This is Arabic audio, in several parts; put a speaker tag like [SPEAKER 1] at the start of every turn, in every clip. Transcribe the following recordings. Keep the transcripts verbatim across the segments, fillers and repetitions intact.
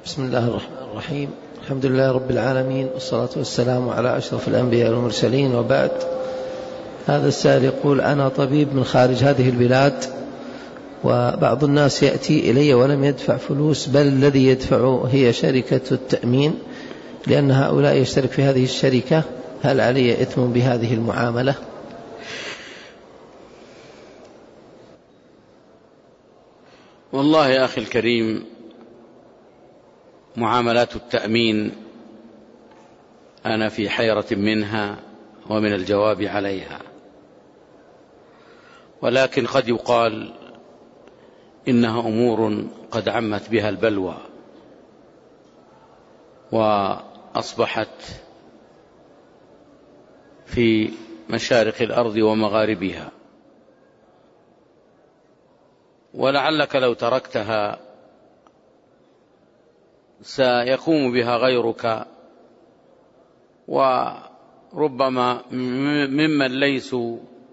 [SPEAKER 1] بسم الله الرحمن الرحيم. الحمد لله رب العالمين، والصلاة والسلام على أشرف الأنبياء والمرسلين، وبعد. هذا السائل يقول: أنا طبيب من خارج هذه البلاد، وبعض الناس يأتي إلي ولم يدفع فلوس، بل الذي يدفع هي شركة التأمين، لأن هؤلاء يشترك في هذه الشركة. هل علي إثم بهذه المعاملة؟
[SPEAKER 2] والله يا أخي الكريم، معاملات التأمين أنا في حيرة منها ومن الجواب عليها، ولكن قد يقال إنها أمور قد عمت بها البلوى وأصبحت في مشارق الأرض ومغاربها، ولعلك لو تركتها سيقوم بها غيرك، وربما ممن ليسوا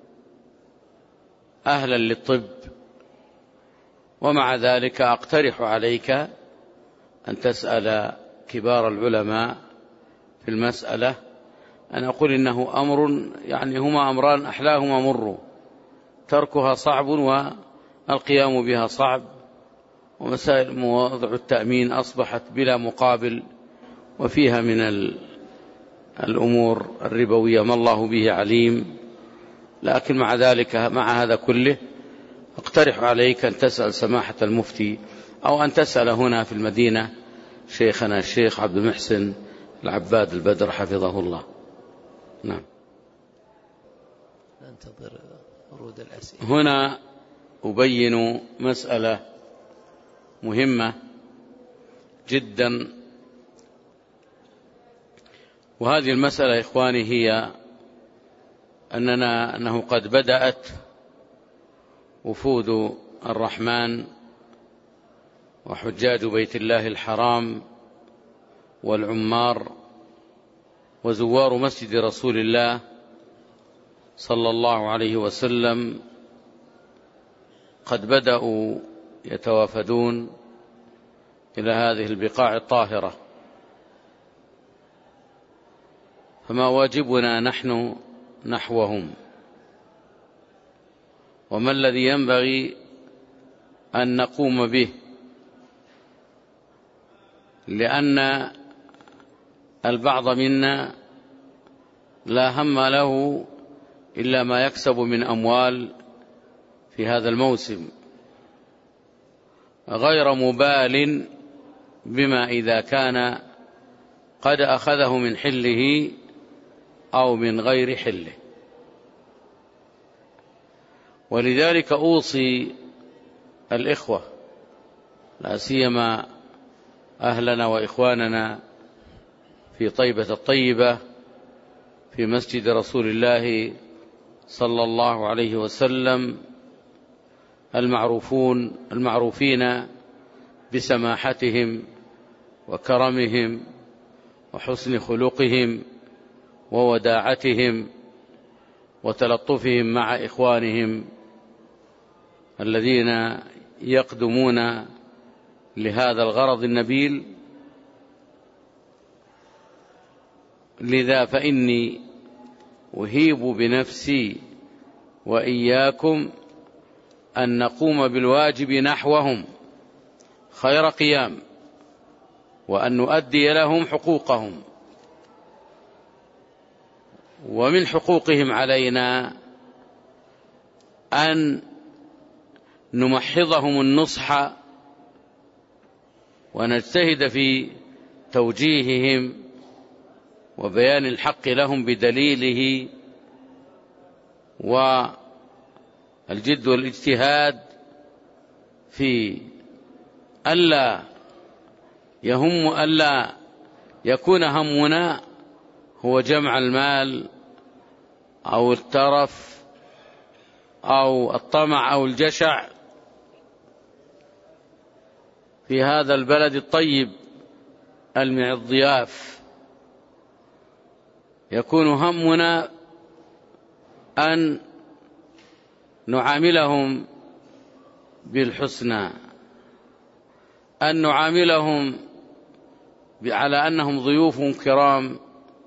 [SPEAKER 2] أهلا للطب. ومع ذلك أقترح عليك أن تسأل كبار العلماء في المسألة. أنا أقول إنه أمر، يعني هما أمران أحلاهما مر، تركها صعب والقيام بها صعب، ومسائل مواضع التأمين أصبحت بلا مقابل، وفيها من الأمور الربوية ما الله به عليم. لكن مع ذلك، مع هذا كله، أقترح عليك أن تسأل سماحة المفتي، أو أن تسأل هنا في المدينة شيخنا الشيخ عبد المحسن العباد البدر حفظه الله. نعم.
[SPEAKER 1] ننتظر ورود الأسئلة.
[SPEAKER 2] هنا أبين مسألة مهمة جدا، وهذه المسألة إخواني هي أننا أنه قد بدأت وفود الرحمن وحجاج بيت الله الحرام والعمار وزوار مسجد رسول الله صلى الله عليه وسلم قد بدأوا يتوافدون إلى هذه البقاع الطاهرة، فما واجبنا نحن نحوهم؟ وما الذي ينبغي أن نقوم به؟ لأن البعض منا لا هم له إلا ما يكسب من أموال في هذا الموسم، غير مبال بما إذا كان قد أخذه من حله أو من غير حله. ولذلك أوصي الإخوة، لا سيما أهلنا وإخواننا في طيبة الطيبة في مسجد رسول الله صلى الله عليه وسلم، المعروفون المعروفين بسماحتهم وكرمهم وحسن خلقهم ووداعتهم وتلطفهم مع إخوانهم الذين يقدمون لهذا الغرض النبيل. لذا فإني أهيب بنفسي وإياكم أن نقوم بالواجب نحوهم خير قيام، وأن نؤدي لهم حقوقهم. ومن حقوقهم علينا أن نمحضهم النصح ونجتهد في توجيههم وبيان الحق لهم بدليله، والجد والاجتهاد في ألا يهم ألا يكون همنا هو جمع المال أو الترف أو الطمع أو الجشع في هذا البلد الطيب المع الضياف. يكون همنا أن نعاملهم بالحسنى، أن نعاملهم على أنهم ضيوف كرام،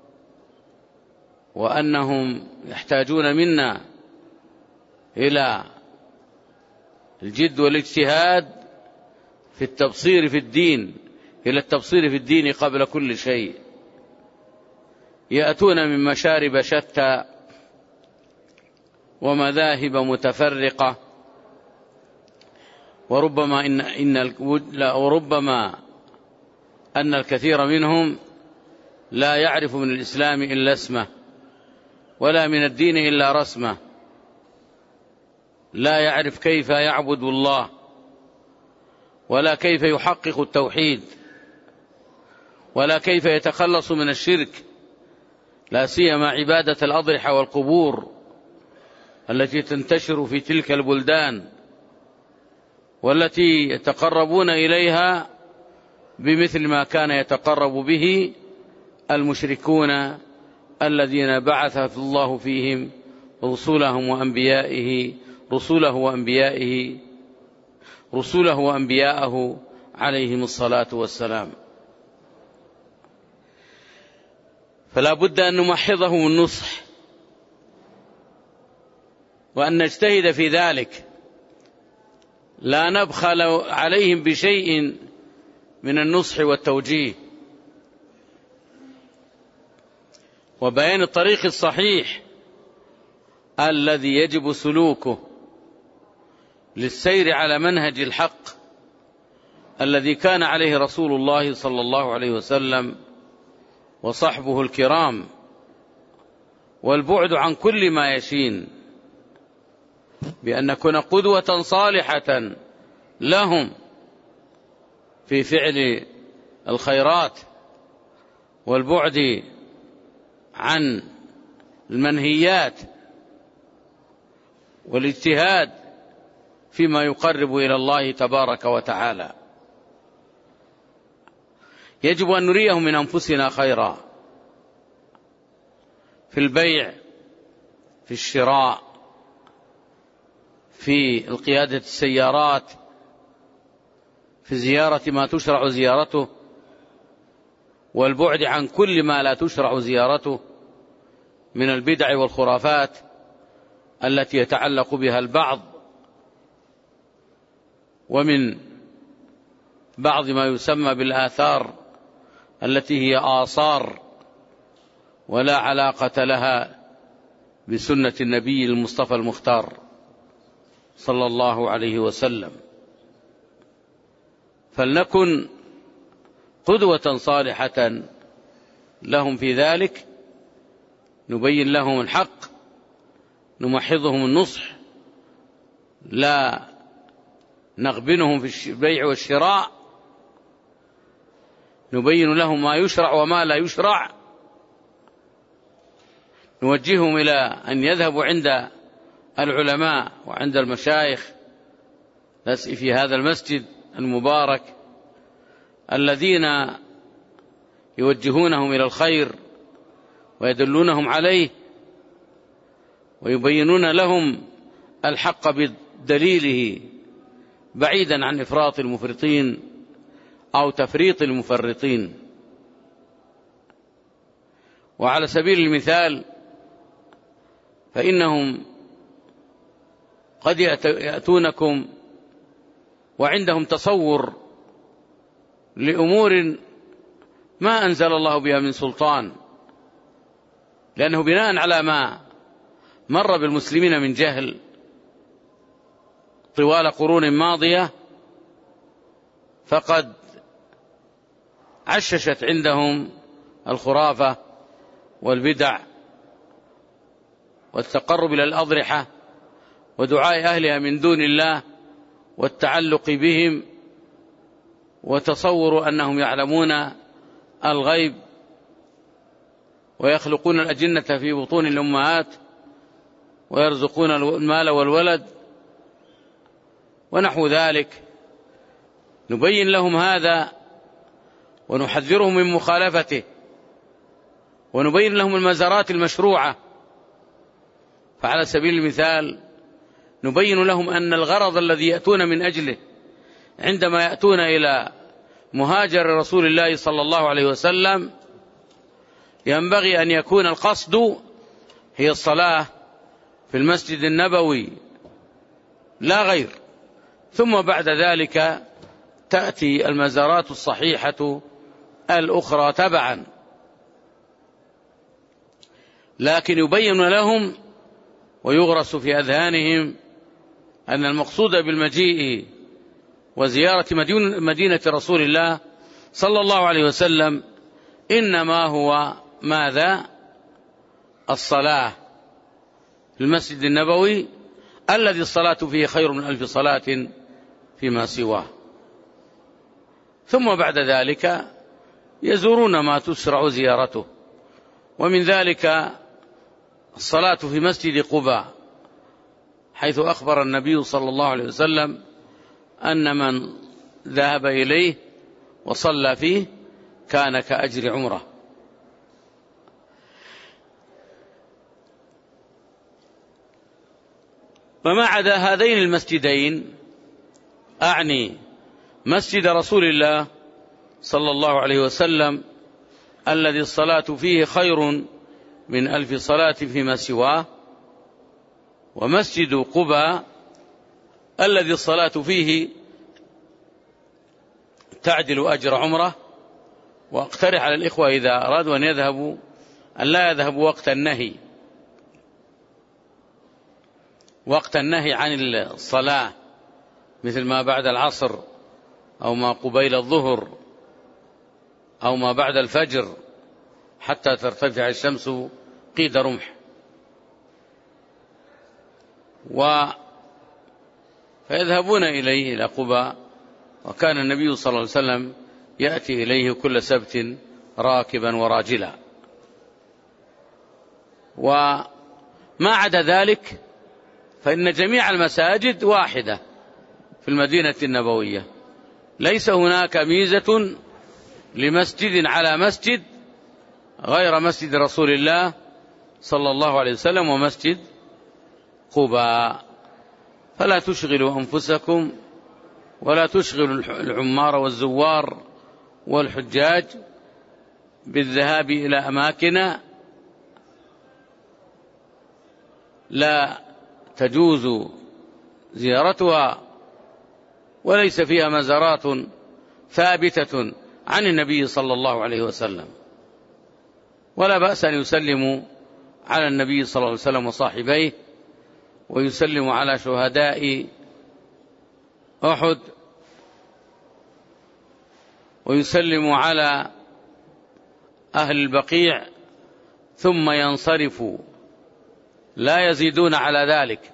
[SPEAKER 2] وأنهم يحتاجون منا إلى الجد والاجتهاد في التبصير في الدين، إلى التبصير في الدين قبل كل شيء. يأتون من مشارب شتى ومذاهب متفرقة، وربما إن إن وربما أن الكثير منهم لا يعرف من الإسلام إلا اسمه، ولا من الدين إلا رسمه، لا يعرف كيف يعبد الله، ولا كيف يحقق التوحيد، ولا كيف يتخلص من الشرك، لا سيما عبادة الأضرحة والقبور التي تنتشر في تلك البلدان، والتي يتقربون إليها بمثل ما كان يتقرب به المشركون الذين بعث الله فيهم رسلهم وأنبيائه رسله وأنبيائه رسله وأنبياءه عليهم الصلاة والسلام. فلا بد أن نمحضهم النصح، وأن نجتهد في ذلك، لا نبخل عليهم بشيء من النصح والتوجيه وبيان الطريق الصحيح الذي يجب سلوكه للسير على منهج الحق الذي كان عليه رسول الله صلى الله عليه وسلم وصحبه الكرام، والبعد عن كل ما يشين، بأن نكون قدوة صالحة لهم في فعل الخيرات، والبعد عن المنهيات، والاجتهاد فيما يقرب إلى الله تبارك وتعالى. يجب أن نريهم من أنفسنا خيرا في البيع، في الشراء، في القيادة السيارات، في زيارة ما تشرع زيارته، والبعد عن كل ما لا تشرع زيارته من البدع والخرافات التي يتعلق بها البعض، ومن بعض ما يسمى بالآثار التي هي آثار ولا علاقة لها بسنة النبي المصطفى المختار صلى الله عليه وسلم. فلنكن قدوة صالحة لهم في ذلك، نبين لهم الحق، نمحضهم النصح، لا نغبنهم في البيع والشراء، نبين لهم ما يشرع وما لا يشرع، نوجههم إلى أن يذهبوا عند العلماء وعند المشايخ في هذا المسجد المبارك الذين يوجهونهم إلى الخير ويدلونهم عليه، ويبينون لهم الحق بدليله، بعيدا عن إفراط المفرطين أو تفريط المفرطين. وعلى سبيل المثال فإنهم قد يأتونكم وعندهم تصور لأمور ما أنزل الله بها من سلطان، لأنه بناء على ما مر بالمسلمين من جهل طوال قرون ماضية، فقد عششت عندهم الخرافة والبدع والتقرب إلى الأضرحة ودعاء أهلها من دون الله والتعلق بهم، وتصوروا أنهم يعلمون الغيب ويخلقون الأجنة في بطون الأمهات ويرزقون المال والولد ونحو ذلك. نبين لهم هذا ونحذرهم من مخالفته، ونبين لهم المزارات المشروعة. فعلى سبيل المثال نبين لهم أن الغرض الذي يأتون من أجله عندما يأتون إلى مهاجر رسول الله صلى الله عليه وسلم ينبغي أن يكون القصد هي الصلاة في المسجد النبوي لا غير، ثم بعد ذلك تأتي المزارات الصحيحة الأخرى تبعا، لكن يبين لهم ويغرس في أذهانهم أن المقصود بالمجيء وزيارة مدينة رسول الله صلى الله عليه وسلم إنما هو ماذا؟ الصلاة في المسجد النبوي الذي الصلاة فيه خير من ألف صلاة فيما سواه. ثم بعد ذلك يزورون ما تشرع زيارته، ومن ذلك الصلاة في مسجد قباء، حيث أخبر النبي صلى الله عليه وسلم أن من ذهب إليه وصلى فيه كان كأجر عمره. وما عدا هذين المسجدين، أعني مسجد رسول الله صلى الله عليه وسلم الذي الصلاة فيه خير من ألف صلاة فيما سواه، ومسجد قباء الذي الصلاة فيه تعدل أجر عمره. وأقترح على الإخوة إذا أرادوا أن يذهبوا أن لا يذهبوا وقت النهي، وقت النهي عن الصلاة مثل ما بعد العصر أو ما قبيل الظهر أو ما بعد الفجر حتى ترتفع الشمس قيد رمح. و فيذهبون إليه إلى قباء، وكان النبي صلى الله عليه وسلم يأتي إليه كل سبت راكبا وراجلا. وما عدا ذلك فإن جميع المساجد واحدة في المدينة النبوية، ليس هناك ميزة لمسجد على مسجد غير مسجد رسول الله صلى الله عليه وسلم ومسجد قباء. فلا تشغلوا أنفسكم ولا تشغلوا العمار والزوار والحجاج بالذهاب إلى أماكن لا تجوز زيارتها وليس فيها مزارات ثابتة عن النبي صلى الله عليه وسلم. ولا بأس أن يسلموا على النبي صلى الله عليه وسلم وصاحبيه، ويسلموا على شهداء أحد، ويسلموا على أهل البقيع، ثم ينصرفوا، لا يزيدون على ذلك.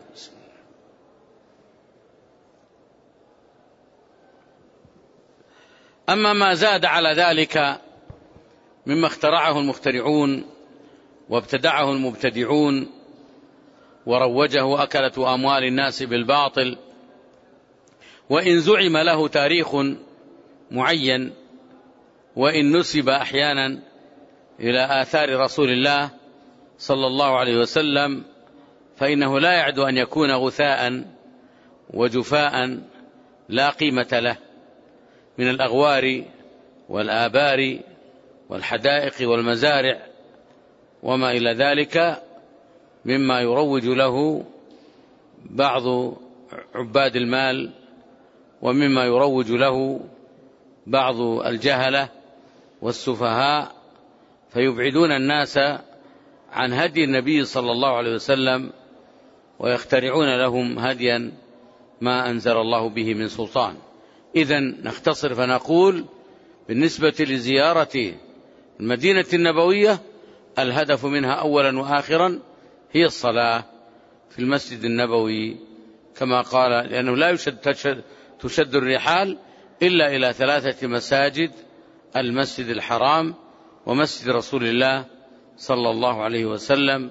[SPEAKER 2] أما ما زاد على ذلك مما اخترعه المخترعون وابتدعه المبتدعون وروجه أكلة أموال الناس بالباطل، وإن زعم له تاريخ معين وإن نسب أحيانا إلى آثار رسول الله صلى الله عليه وسلم، فإنه لا يعد أن يكون غثاء وجفاء لا قيمة له من الأغوار والآبار والحدائق والمزارع وما إلى ذلك مما يروج له بعض عباد المال، ومما يروج له بعض الجهلة والسفهاء، فيبعدون الناس عن هدي النبي صلى الله عليه وسلم ويخترعون لهم هديا ما أنزل الله به من سلطان. إذن نختصر فنقول بالنسبة لزيارة المدينة النبوية الهدف منها أولا وآخرا هي الصلاة في المسجد النبوي، كما قال، لأنه لا يشد تشد الرحال إلا إلى ثلاثة مساجد: المسجد الحرام ومسجد رسول الله صلى الله عليه وسلم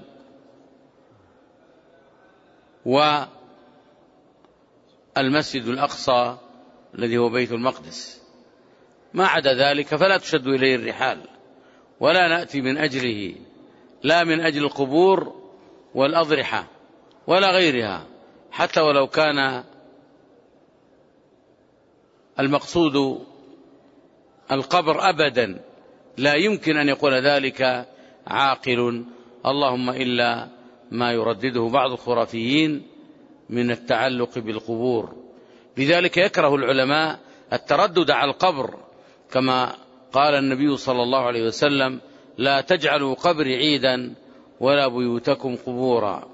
[SPEAKER 2] والمسجد الأقصى الذي هو بيت المقدس. ما عدا ذلك فلا تشد إليه الرحال ولا نأتي من أجله، لا من أجل القبور والأضرحة ولا غيرها، حتى ولو كان المقصود القبر أبدا، لا يمكن أن يقول ذلك عاقل، اللهم إلا ما يردده بعض الخرافيين من التعلق بالقبور. لذلك يكره العلماء التردد على القبر، كما قال النبي صلى الله عليه وسلم: لا تجعلوا قبري عيدا ولا بيوتكم قبورا،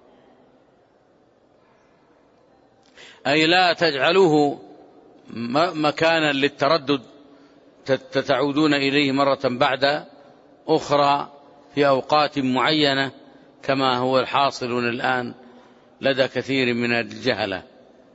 [SPEAKER 2] أي لا تجعلوه مكانا للتردد تتعودون إليه مرة بعد أخرى في أوقات معينة، كما هو الحاصل الآن لدى كثير من الجهلة.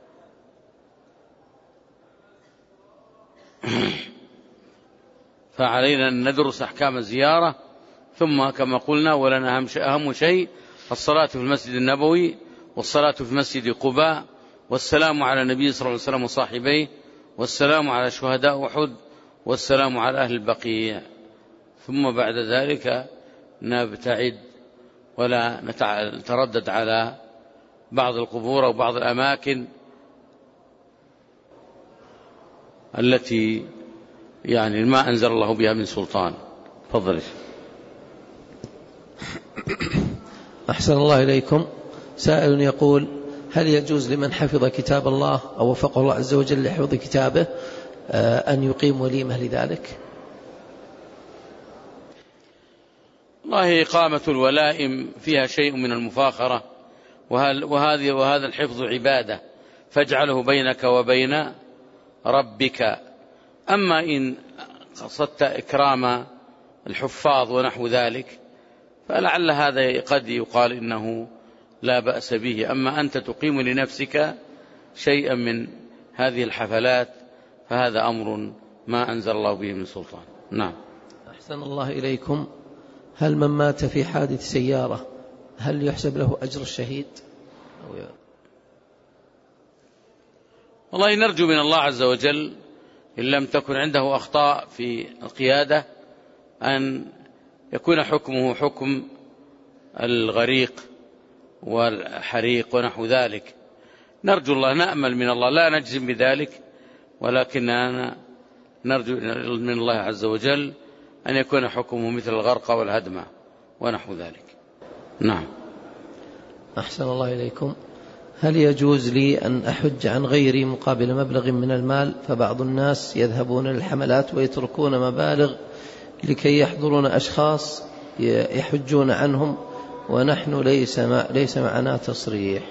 [SPEAKER 2] فعلينا أن ندرس أحكام الزيارة، ثم كما قلنا ولنا أهم شيء الصلاة في المسجد النبوي، والصلاة في مسجد قباء، والسلام على النبي صلى الله عليه وسلم وصاحبيه، والسلام على شهداء أحد، والسلام على أهل البقيع. ثم بعد ذلك نبتعد ولا نتردد على بعض القبور أو بعض الأماكن التي يعني ما أنزل الله بها من سلطان. تفضل.
[SPEAKER 1] أحسن الله إليكم. سائل يقول: هل يجوز لمن حفظ كتاب الله أو وفقه الله عز وجل لحفظ كتابه أن يقيم وليمة لذلك؟
[SPEAKER 2] والله إقامة الولائم فيها شيء من المفاخرة، وهذه وهذا الحفظ عبادة، فاجعله بينك وبين ربك. أما إن قصدت إكرام الحفاظ ونحو ذلك فلعل هذا قد يقال إنه لا بأس به. أما أنت تقيم لنفسك شيئا من هذه الحفلات فهذا أمر ما أنزل الله به من سلطان. نعم.
[SPEAKER 1] أحسن الله إليكم. هل من مات في حادث سيارة هل يحسب له أجر الشهيد؟
[SPEAKER 2] والله نرجو من الله عز وجل إن لم تكن عنده أخطاء في القيادة أن يكون حكمه حكم الغريق والحريق ونحو ذلك. نرجو الله، نأمل من الله، لا نجزم بذلك، ولكننا نرجو من الله عز وجل أن يكون حكمه مثل الغرق والهدم ونحو ذلك. نعم.
[SPEAKER 1] أحسن الله إليكم. هل يجوز لي أن أحج عن غيري مقابل مبلغ من المال؟ فبعض الناس يذهبون للحملات ويتركون مبالغ لكي يحضرون أشخاص يحجون عنهم، ونحن ليس ليس معنا تصريح.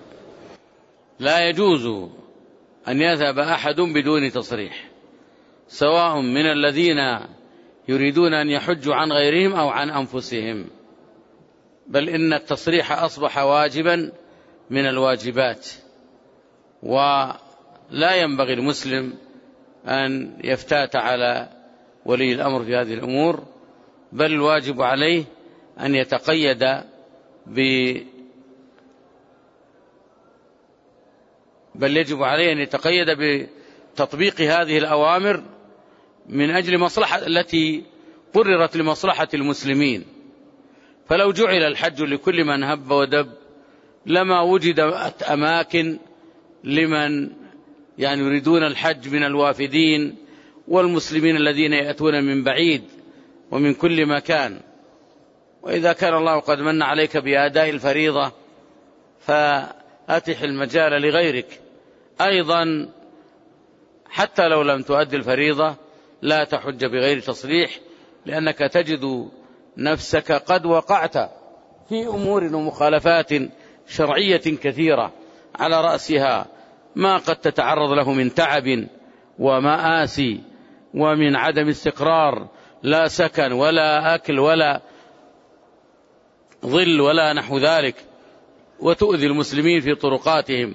[SPEAKER 2] لا يجوز أن يذهب أحد بدون تصريح، سواء من الذين يريدون أن يحجوا عن غيرهم أو عن أنفسهم، بل إن التصريح أصبح واجبا من الواجبات، ولا ينبغي المسلم أن يفتات على ولي الأمر في هذه الأمور، بل الواجب عليه أن يتقيد ب بل يجب عليه أن يتقيد بتطبيق هذه الأوامر من أجل مصلحة التي قررت لمصلحة المسلمين. فلو جعل الحج لكل من هب ودب لما وجدت أماكن لمن يعني يريدون الحج من الوافدين والمسلمين الذين يأتون من بعيد ومن كل مكان. وإذا كان الله قد من عليك بأداء الفريضة فأتح المجال لغيرك. أيضا حتى لو لم تؤدي الفريضة لا تحج بغير تصريح، لأنك تجد نفسك قد وقعت في أمور ومخالفات شرعية كثيرة، على رأسها ما قد تتعرض له من تعب ومآسي ومن عدم استقرار، لا سكن ولا أكل ولا ظل ولا نحو ذلك، وتؤذي المسلمين في طرقاتهم.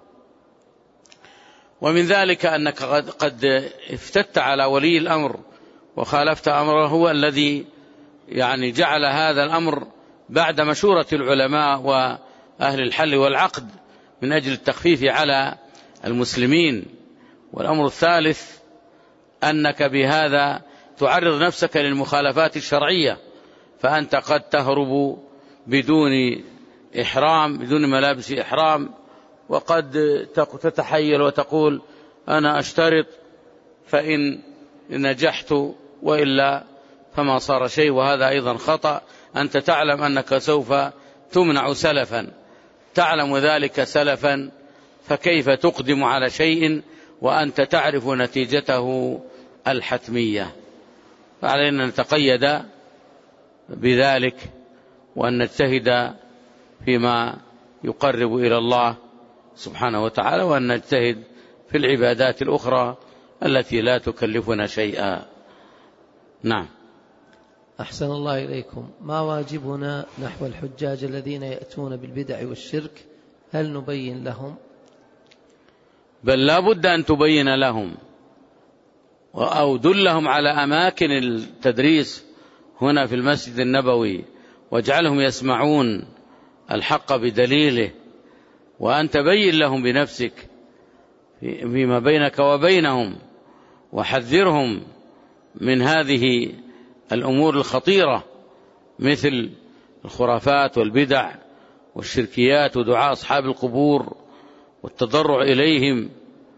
[SPEAKER 2] ومن ذلك أنك قد افتت على ولي الأمر وخالفت أمره، هو الذي يعني جعل هذا الأمر بعد مشورة العلماء وأهل الحل والعقد من أجل التخفيف على المسلمين. والأمر الثالث أنك بهذا تعرض نفسك للمخالفات الشرعية، فأنت قد تهرب بدون إحرام، بدون ملابس إحرام، وقد تتحيل وتقول أنا أشترط، فإن نجحت وإلا فما صار شيء، وهذا أيضا خطأ. أنت تعلم أنك سوف تمنع سلفا، تعلم ذلك سلفا، فكيف تقدم على شيء وأنت تعرف نتيجته الحتمية؟ فعلينا أن نتقيد بذلك وأن نجتهد فيما يقرب إلى الله سبحانه وتعالى، وأن نجتهد في العبادات الأخرى التي لا تكلفنا شيئا. نعم.
[SPEAKER 1] أحسن الله إليكم. ما واجبنا نحو الحجاج الذين يأتون بالبدع والشرك؟ هل نبين لهم؟
[SPEAKER 2] بل لا بد أن تبين لهم، أو دلهم على أماكن التدريس هنا في المسجد النبوي، واجعلهم يسمعون الحق بدليله، وأن تبين لهم بنفسك فيما بينك وبينهم، وحذرهم من هذه الأمور الخطيرة مثل الخرافات والبدع والشركيات ودعاء أصحاب القبور والتضرع إليهم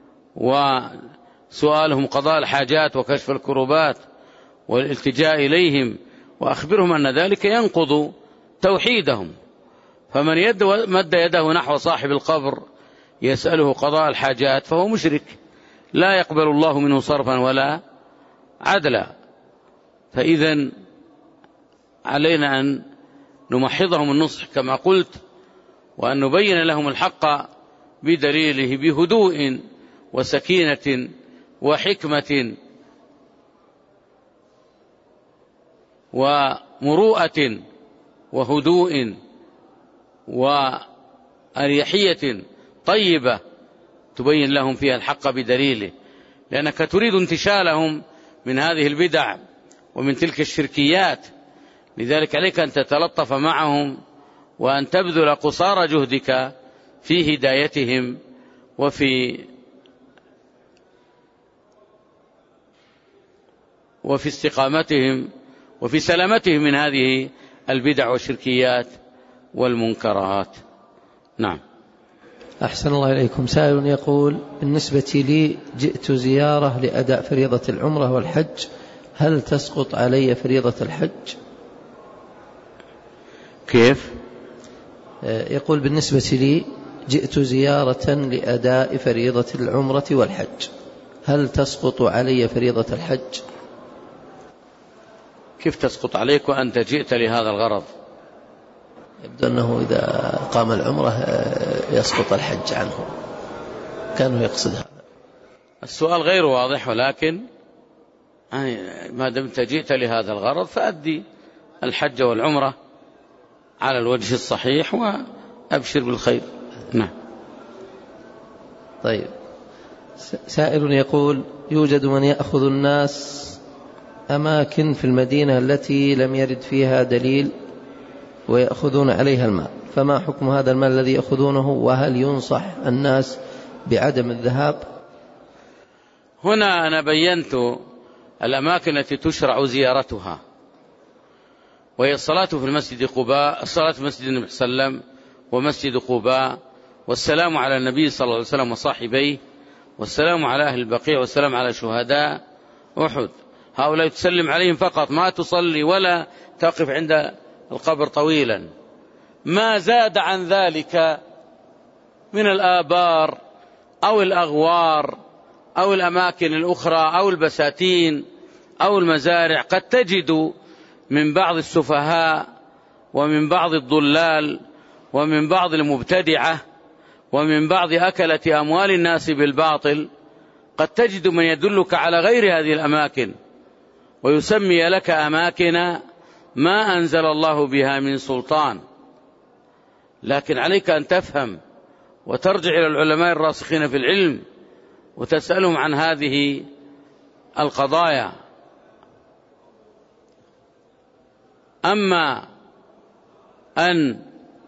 [SPEAKER 2] وسؤالهم قضاء الحاجات وكشف الكروبات والالتجاء إليهم، وأخبرهم أن ذلك ينقض توحيدهم. فمن يد مد يده نحو صاحب القبر يسأله قضاء الحاجات فهو مشرك، لا يقبل الله منه صرفا ولا عدلا. فإذا علينا أن نمحضهم النصح كما قلت، وأن نبين لهم الحق بدليله بهدوء وسكينة وحكمة ومروءة وهدوء وأريحية طيبة تبين لهم فيها الحق بدليله، لأنك تريد انتشالهم من هذه البدع ومن تلك الشركيات. لذلك عليك أن تتلطف معهم وأن تبذل قصارى جهدك في هدايتهم وفي وفي استقامتهم وفي سلامتهم من هذه البدع والشركيات والمنكرات. نعم.
[SPEAKER 1] أحسن الله إليكم. سائل يقول: بالنسبة لي جئت زيارة لأداء فريضة العمرة والحج، هل تسقط علي فريضة الحج؟
[SPEAKER 2] كيف؟
[SPEAKER 1] يقول: بالنسبة لي جئت زيارة لأداء فريضة العمرة والحج، هل تسقط علي فريضة الحج؟
[SPEAKER 2] كيف تسقط عليك وأنت جئت لهذا الغرض؟
[SPEAKER 1] يبدو أنه إذا قام العمرة يسقط الحج عنه، كانه يقصد هذا.
[SPEAKER 2] السؤال غير واضح، ولكن ما دمت جئت لهذا الغرض فأدي الحج والعمرة على الوجه الصحيح وأبشر بالخير. نعم.
[SPEAKER 1] طيب. سائل يقول: يوجد من يأخذ الناس أماكن في المدينة التي لم يرد فيها دليل ويأخذون عليها المال، فما حكم هذا المال الذي يأخذونه، وهل ينصح الناس بعدم الذهاب؟
[SPEAKER 2] هنا أنا بينت الأماكن التي تشرع زيارتها، وهي الصلاة في المسجد قباء، الصلاة في مسجد النبي صلى الله عليه وسلم ومسجد قباء، والسلام على النبي صلى الله عليه وسلم وصاحبيه، والسلام على أهل البقيع، والسلام على شهداء أحد. هؤلاء تسلم عليهم فقط، ما تصلي ولا تقف عند القبر طويلا. ما زاد عن ذلك من الآبار أو الأغوار أو الأماكن الأخرى أو البساتين أو المزارع، قد تجد من بعض السفهاء ومن بعض الضلال ومن بعض المبتدعة ومن بعض أكلة أموال الناس بالباطل، قد تجد من يدلك على غير هذه الأماكن ويسمي لك أماكن ما أنزل الله بها من سلطان. لكن عليك أن تفهم وترجع إلى العلماء الراسخين في العلم وتسألهم عن هذه القضايا. أما أن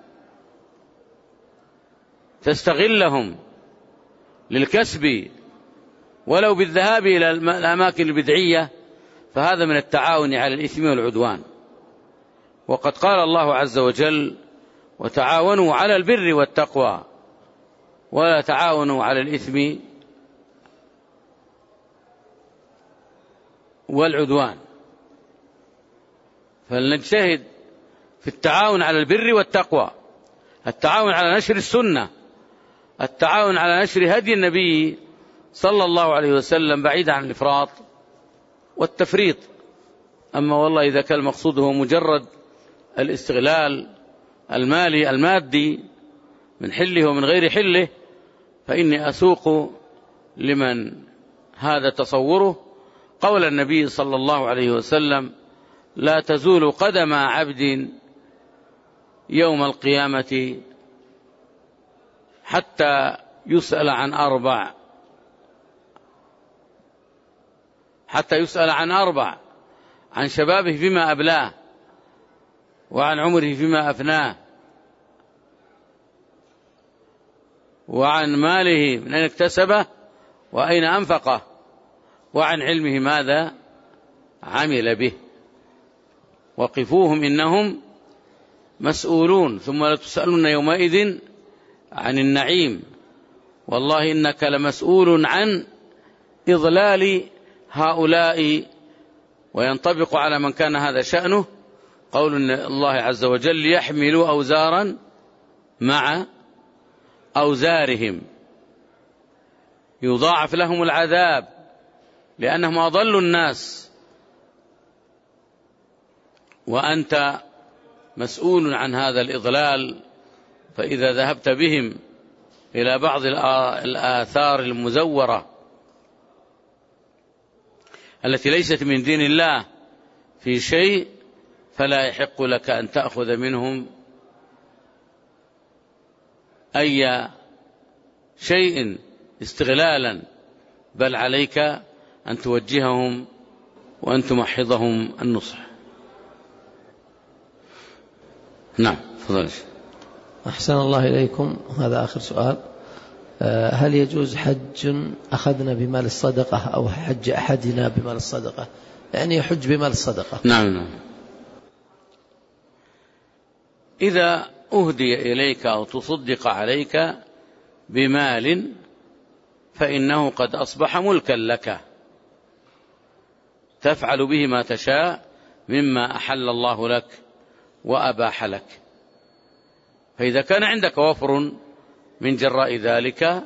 [SPEAKER 2] تستغلهم للكسب ولو بالذهاب إلى الأماكن البدعية فهذا من التعاون على الإثم والعدوان. وقد قال الله عز وجل: وتعاونوا على البر والتقوى ولا تعاونوا على الإثم والعدوان. فلنجتهد في التعاون على البر والتقوى، التعاون على نشر السنة، التعاون على نشر هدي النبي صلى الله عليه وسلم بعيدا عن الإفراط والتفريط. أما والله إذا كان المقصود هو مجرد الاستغلال المالي المادي من حله ومن غير حله، فإني أسوق لمن هذا تصوره قول النبي صلى الله عليه وسلم: لا تزول قدم عبد يوم القيامة حتى يسأل عن أربع حتى يسأل عن أربع عن شبابه فيما أبلاه، وعن عمره فيما أفناه، وعن ماله من أين اكتسبه وأين أنفقه، وعن علمه ماذا عمل به. وقفوهم إنهم مسؤولون ثم لتسألن يومئذ عن النعيم. والله إنك لمسؤول عن إضلال هؤلاء. وينطبق على من كان هذا شأنه قول الله عز وجل: يحملوا أوزارا مع أوزارهم يضاعف لهم العذاب لأنهم أضلوا الناس، وأنت مسؤول عن هذا الإضلال. فإذا ذهبت بهم إلى بعض الآثار المزورة التي ليست من دين الله في شيء، فلا يحق لك أن تأخذ منهم أي شيء استغلالا، بل عليك أن توجههم وأن تمحضهم النصح. نعم، تفضل.
[SPEAKER 1] أحسن الله إليكم. هذا آخر سؤال: هل يجوز حج أخذنا بمال الصدقة أو حج أحدنا بمال الصدقة؟ يعني يحج بمال الصدقة.
[SPEAKER 2] نعم نعم. إذا أهدي إليك أو تصدق عليك بمال فإنه قد أصبح ملكا لك، تفعل به ما تشاء مما أحل الله لك وأباح لك. فإذا كان عندك وفر من جراء ذلك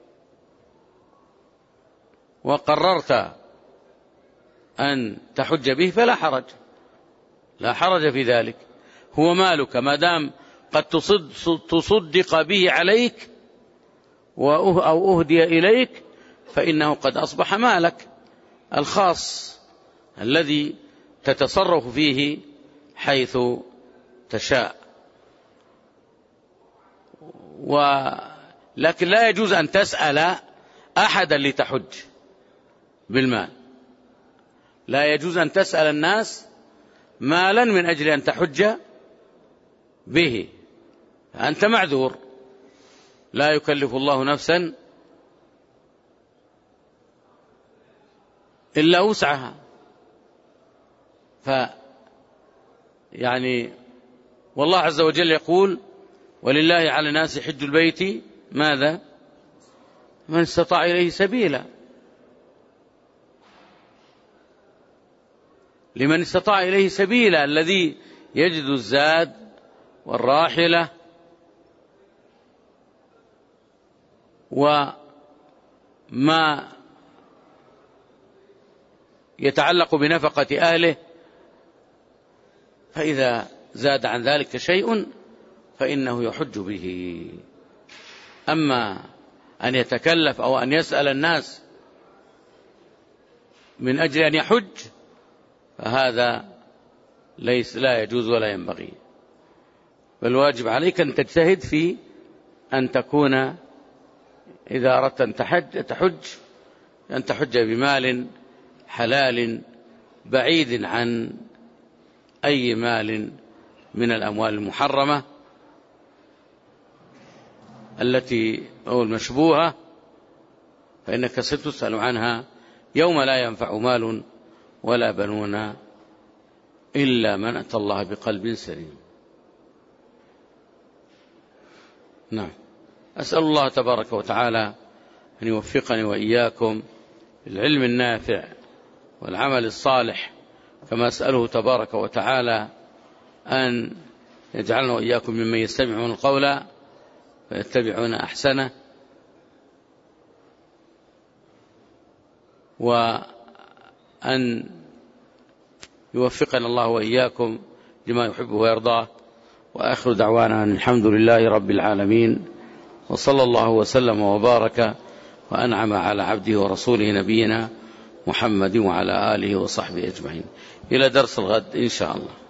[SPEAKER 2] وقررت أن تحج به فلا حرج، لا حرج في ذلك، هو مالك ما دام قد تصدق به عليك أو أهدي إليك، فإنه قد أصبح مالك الخاص الذي تتصرف فيه حيث تشاء. ولكن لا يجوز أن تسأل أحدا لتحج بالمال، لا يجوز أن تسأل الناس مالا من أجل أن تحج به، أنت معذور، لا يكلف الله نفسا إلا وسعها. ف يعني والله عز وجل يقول: ولله على الناس حج البيت ماذا من استطاع إليه سبيلا. لمن استطاع إليه سبيلا، الذي يجد الزاد والراحلة وما يتعلق بنفقة أهله، فإذا زاد عن ذلك شيء فإنه يحج به. أما أن يتكلف أو أن يسأل الناس من أجل أن يحج فهذا ليس لا يجوز ولا ينبغي، بل واجب عليك أن تجتهد في أن تكون إذا أردت أن تحج تحج أن تحج بمال حلال بعيد عن أي مال من الأموال المحرمة التي أو المشبوهة، فإنك ستسأل عنها يوم لا ينفع مال ولا بنون إلا من أتى الله بقلب سليم. نعم، أسأل الله تبارك وتعالى أن يوفقني وإياكم للعلم النافع والعمل الصالح، كما أسأله تبارك وتعالى أن يجعلنا وإياكم ممن يستمعون القول فيتبعون أحسنه، وأن يوفقنا الله وإياكم لما يحبه ويرضاه. وآخر دعوانا أن الحمد لله رب العالمين، وصلى الله وسلم وبارك وأنعم على عبده ورسوله نبينا محمد وعلى آله وصحبه أجمعين. إلى درس الغد إن شاء الله.